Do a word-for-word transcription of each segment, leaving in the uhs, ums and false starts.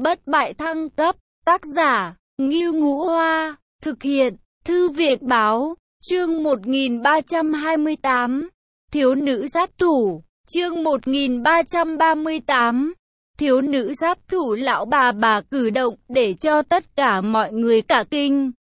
Bất bại thăng cấp, tác giả, Ngưu Ngũ Hoa, thực hiện, Thư viện Báo, chương một nghìn ba trăm hai mươi tám, Thiếu nữ sát thủ, chương một nghìn ba trăm ba mươi tám, Thiếu nữ sát thủ. Lão bà bà cử động để cho tất cả mọi người cả kinh.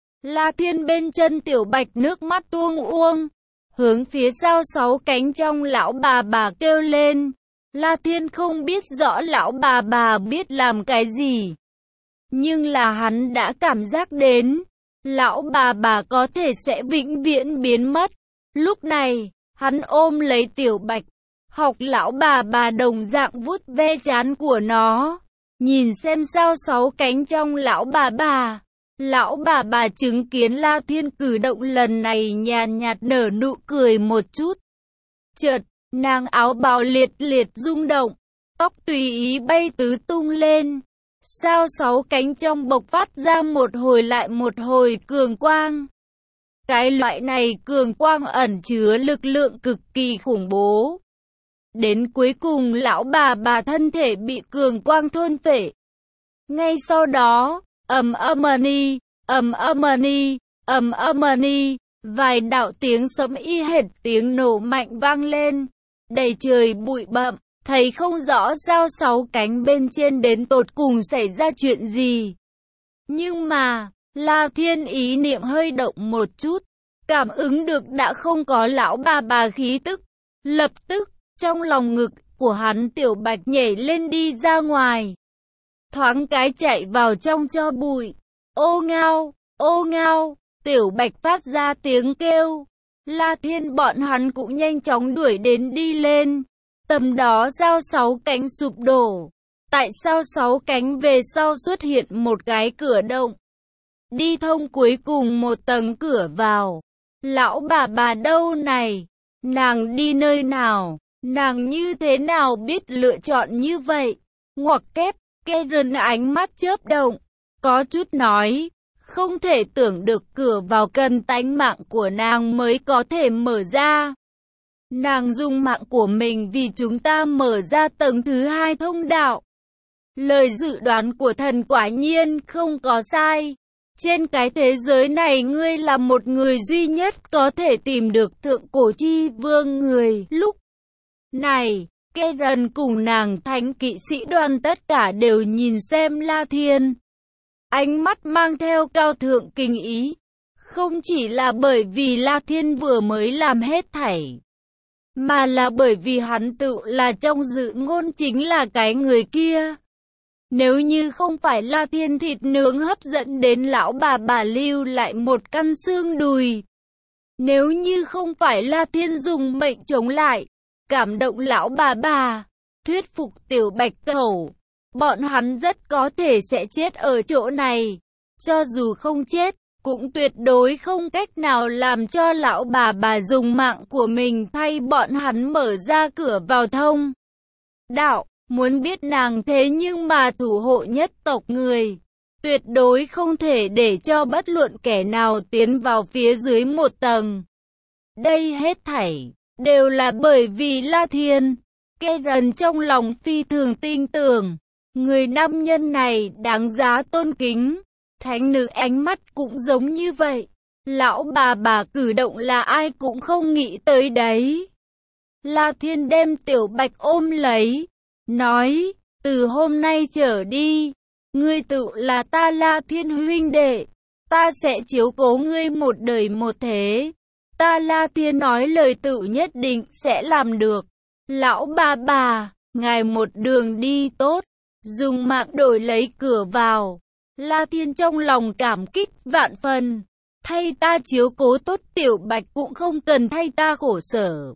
La Thiên bên chân Tiểu Bạch nước mắt tuông uông, hướng phía sau sáu cánh trong lão bà bà kêu lên. La Thiên không biết rõ lão bà bà biết làm cái gì, nhưng là hắn đã cảm giác đến, lão bà bà có thể sẽ vĩnh viễn biến mất. Lúc này, hắn ôm lấy Tiểu Bạch, học lão bà bà đồng dạng vuốt ve trán của nó, nhìn xem sao sáu cánh trong lão bà bà. Lão bà bà chứng kiến La Thiên cử động lần này nhàn nhạt nở nụ cười một chút. Chợt, nàng áo bào liệt liệt rung động, tóc tùy ý bay tứ tung lên. Sao sáu cánh trong bộc phát ra một hồi lại một hồi cường quang. Cái loại này cường quang ẩn chứa lực lượng cực kỳ khủng bố. Đến cuối cùng lão bà bà thân thể bị cường quang thôn phệ. Ngay sau đó, ầm ầm ni, ầm ầm ni, ầm ầm ni, vài đạo tiếng sấm y hệt tiếng nổ mạnh vang lên, đầy trời bụi bặm, thấy không rõ sao sáu cánh bên trên đến tột cùng xảy ra chuyện gì. Nhưng mà, La Thiên ý niệm hơi động một chút, cảm ứng được đã không có lão bà bà khí tức. Lập tức, trong lòng ngực của hắn Tiểu Bạch nhảy lên đi ra ngoài, thoáng cái chạy vào trong tro bụi. Ô ngao, ô ngao, Tiểu Bạch phát ra tiếng kêu. La Thiên bọn hắn cũng nhanh chóng đuổi đến đi lên. Tầm đó sao sáu cánh sụp đổ. Tại sao sáu cánh về sau xuất hiện một cái cửa động, đi thông cuối cùng một tầng cửa vào. Lão bà bà đâu này? Nàng đi nơi nào? Nàng như thế nào biết lựa chọn như vậy? Ngoặc kép, Karen ánh mắt chớp động, có chút nói, không thể tưởng được cửa vào cần tánh mạng của nàng mới có thể mở ra. Nàng dùng mạng của mình vì chúng ta mở ra tầng thứ hai thông đạo. Lời dự đoán của thần quả nhiên không có sai. Trên cái thế giới này ngươi là một người duy nhất có thể tìm được thượng cổ chi vương người. Lúc này, Karen cùng nàng thánh kỵ sĩ đoàn tất cả đều nhìn xem La Thiên. Ánh mắt mang theo cao thượng kinh ý. Không chỉ là bởi vì La Thiên vừa mới làm hết thảy, mà là bởi vì hắn tự là trong dự ngôn chính là cái người kia. Nếu như không phải La Thiên thịt nướng hấp dẫn đến lão bà bà lưu lại một căn xương đùi, nếu như không phải La Thiên dùng mệnh chống lại, cảm động lão bà bà, thuyết phục Tiểu Bạch cẩu, bọn hắn rất có thể sẽ chết ở chỗ này. Cho dù không chết, cũng tuyệt đối không cách nào làm cho lão bà bà dùng mạng của mình thay bọn hắn mở ra cửa vào thông đạo. Muốn biết nàng thế nhưng mà thủ hộ nhất tộc người, tuyệt đối không thể để cho bất luận kẻ nào tiến vào phía dưới một tầng. Đây hết thảy đều là bởi vì La Thiên. Karen trong lòng phi thường tin tưởng, người nam nhân này đáng giá tôn kính. Thánh nữ ánh mắt cũng giống như vậy. Lão bà bà cử động là ai cũng không nghĩ tới đấy. La Thiên đem Tiểu Bạch ôm lấy, nói, từ hôm nay trở đi, ngươi tự là ta La Thiên huynh đệ, ta sẽ chiếu cố ngươi một đời một thế. Ta La Thiên nói lời tự nhất định sẽ làm được. Lão bà bà, ngài một đường đi tốt, dùng mạng đổi lấy cửa vào. La Thiên trong lòng cảm kích vạn phần, thay ta chiếu cố tốt Tiểu Bạch cũng không cần thay ta khổ sở.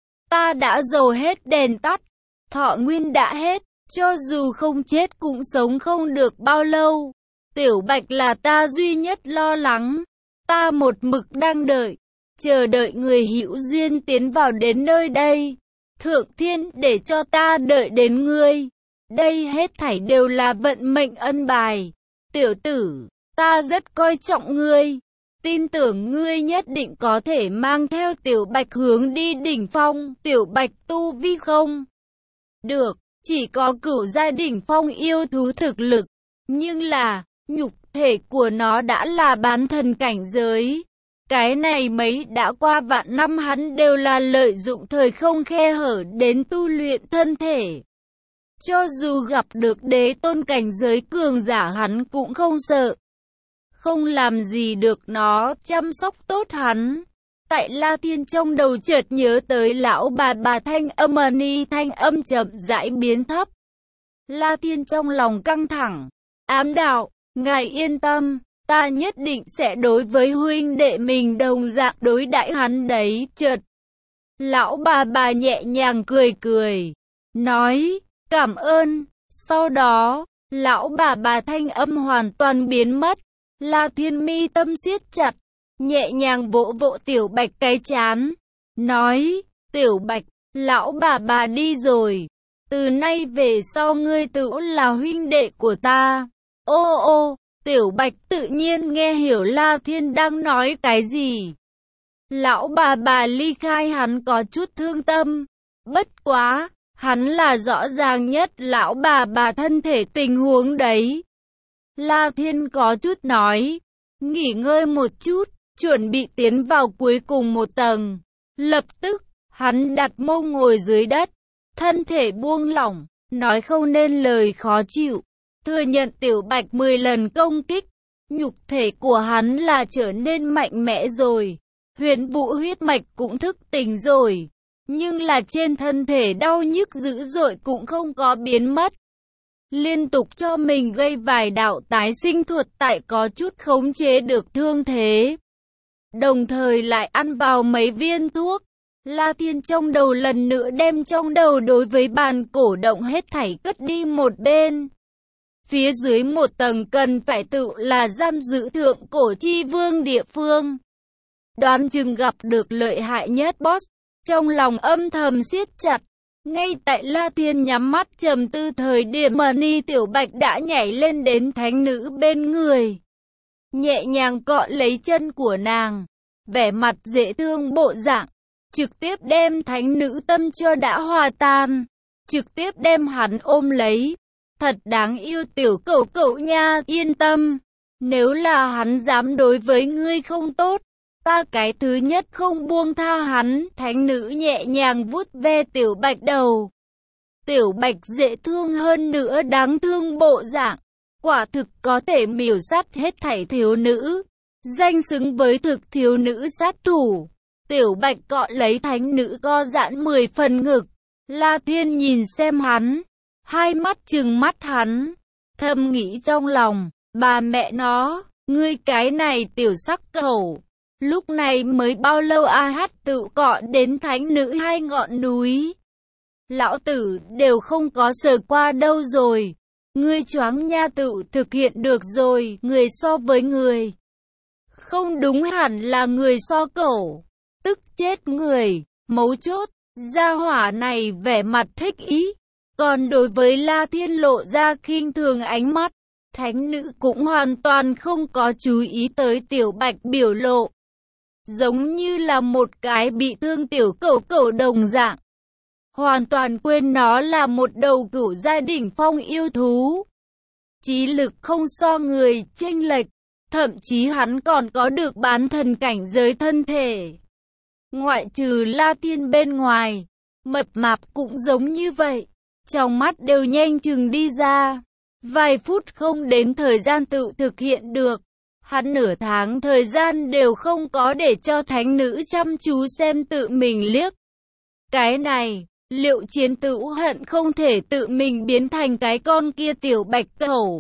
Ta đã dầu hết đèn tắt, thọ nguyên đã hết, cho dù không chết cũng sống không được bao lâu. Tiểu Bạch là ta duy nhất lo lắng, ta một mực đang đợi, chờ đợi người hữu duyên tiến vào đến nơi đây. Thượng Thiên để cho ta đợi đến ngươi, đây hết thảy đều là vận mệnh ân bài. Tiểu tử, ta rất coi trọng ngươi, tin tưởng ngươi nhất định có thể mang theo Tiểu Bạch hướng đi đỉnh phong. Tiểu Bạch tu vi không được, chỉ có cửu giai đỉnh phong yêu thú thực lực, nhưng là, nhục thể của nó đã là bán thần cảnh giới. Cái này mấy đã qua vạn năm hắn đều là lợi dụng thời không khe hở đến tu luyện thân thể. Cho dù gặp được đế tôn cảnh giới cường giả hắn cũng không sợ. Không làm gì được nó, chăm sóc tốt hắn. Tại La Thiên trong đầu chợt nhớ tới lão bà bà thanh âm ni thanh âm chậm rãi biến thấp. La Thiên trong lòng căng thẳng. Ám đạo, ngài yên tâm, ta nhất định sẽ đối với huynh đệ mình đồng dạng đối đãi hắn đấy. Chợt, lão bà bà nhẹ nhàng cười cười, nói, cảm ơn. Sau đó, lão bà bà thanh âm hoàn toàn biến mất. La Thiên mi tâm siết chặt, nhẹ nhàng vỗ vỗ Tiểu Bạch cái trán, nói, Tiểu Bạch, lão bà bà đi rồi. Từ nay về sau ngươi tự là huynh đệ của ta. Ô ô, Tiểu Bạch tự nhiên nghe hiểu La Thiên đang nói cái gì. Lão bà bà ly khai hắn có chút thương tâm. Bất quá, hắn là rõ ràng nhất lão bà bà thân thể tình huống đấy. La Thiên có chút nói, nghỉ ngơi một chút, chuẩn bị tiến vào cuối cùng một tầng. Lập tức, hắn đặt mông ngồi dưới đất, thân thể buông lỏng, nói không nên lời khó chịu. Thừa nhận Tiểu Bạch mười lần công kích, nhục thể của hắn là trở nên mạnh mẽ rồi. Huyền Vũ huyết mạch cũng thức tỉnh rồi. Nhưng là trên thân thể đau nhức dữ dội cũng không có biến mất. Liên tục cho mình gây vài đạo tái sinh thuật tại có chút khống chế được thương thế. Đồng thời lại ăn vào mấy viên thuốc. La Thiên trong đầu lần nữa đem trong đầu đối với bàn cổ động hết thảy cất đi một bên. Phía dưới một tầng cần phải tự là giam giữ thượng cổ chi vương địa phương. Đoán chừng gặp được lợi hại nhất boss. Trong lòng âm thầm siết chặt. Ngay tại La Thiên nhắm mắt trầm tư thời điểm Ni Tiểu Bạch đã nhảy lên đến thánh nữ bên người. Nhẹ nhàng cọ lấy chân của nàng. Vẻ mặt dễ thương bộ dạng. Trực tiếp đem thánh nữ tâm cho đã hòa tan. Trực tiếp đem hắn ôm lấy. Thật đáng yêu tiểu cẩu cẩu nha, yên tâm. Nếu là hắn dám đối với ngươi không tốt, ta cái thứ nhất không buông tha hắn. Thánh nữ nhẹ nhàng vuốt ve Tiểu Bạch đầu. Tiểu Bạch dễ thương hơn nữa đáng thương bộ dạng. Quả thực có thể miểu sát hết thảy thiếu nữ. Danh xứng với thực thiếu nữ sát thủ. Tiểu Bạch cọ lấy thánh nữ co giãn mười phần ngực. La Thiên nhìn xem hắn. Hai mắt trừng mắt hắn. Thầm nghĩ trong lòng. Bà mẹ nó, ngươi cái này tiểu sắc cẩu. Lúc này mới bao lâu a hát tự cọ đến thánh nữ hai ngọn núi. Lão tử đều không có sờ qua đâu rồi. Ngươi choáng nha tự thực hiện được rồi. Người so với người. Không đúng hẳn là người so cẩu. Tức chết người. Mấu chốt, gia hỏa này vẻ mặt thích ý. Còn đối với La Thiên lộ ra khinh thường ánh mắt. Thánh nữ cũng hoàn toàn không có chú ý tới Tiểu Bạch biểu lộ. Giống như là một cái bị thương tiểu cẩu cẩu đồng dạng. Hoàn toàn quên nó là một đầu cửu giai đỉnh phong yêu thú. Trí lực không so người chênh lệch. Thậm chí hắn còn có được bán thần cảnh giới thân thể. Ngoại trừ La Thiên bên ngoài, mập mạp cũng giống như vậy. Trong mắt đều nhanh chừng đi ra. Vài phút không đến thời gian tự thực hiện được. Hắn nửa tháng thời gian đều không có để cho thánh nữ chăm chú xem tự mình liếc. Cái này, liệu chiến tử hận không thể tự mình biến thành cái con kia Tiểu Bạch cẩu.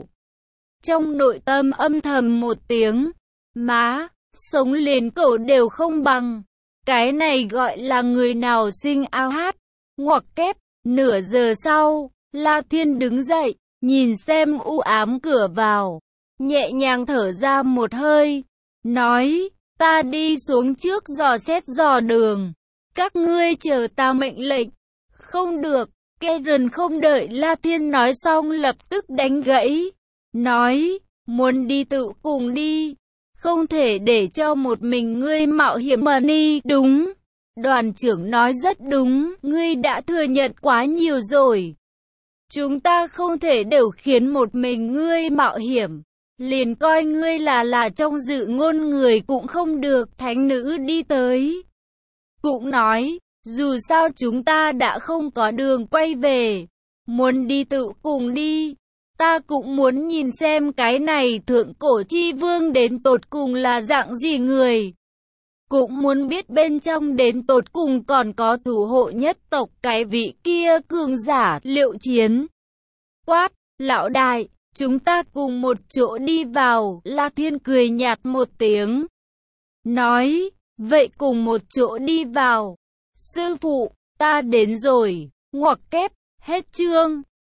Trong nội tâm âm thầm một tiếng, má, sống liền cẩu đều không bằng. Cái này gọi là người nào sinh ao hát, ngoặc kép. Nửa giờ sau, La Thiên đứng dậy, nhìn xem u ám cửa vào. Nhẹ nhàng thở ra một hơi, nói, ta đi xuống trước dò xét dò đường. Các ngươi chờ ta mệnh lệnh. Không được, Karen không đợi La Thiên nói xong lập tức đánh gãy. Nói, muốn đi tự cùng đi. Không thể để cho một mình ngươi mạo hiểm mà đi. Đúng, đoàn trưởng nói rất đúng, ngươi đã thừa nhận quá nhiều rồi. Chúng ta không thể đều khiến một mình ngươi mạo hiểm. Liền coi ngươi là là trong dự ngôn người cũng không được. Thánh nữ đi tới, cũng nói, dù sao chúng ta đã không có đường quay về. Muốn đi tự cùng đi. Ta cũng muốn nhìn xem cái này thượng cổ chi vương đến tột cùng là dạng gì người. Cũng muốn biết bên trong đến tột cùng còn có thủ hộ nhất tộc cái vị kia cường giả liệu chiến. Quát, lão đại, chúng ta cùng một chỗ đi vào. La Thiên cười nhạt một tiếng, nói, vậy cùng một chỗ đi vào. Sư phụ, ta đến rồi. Ngoặc kép, hết chương.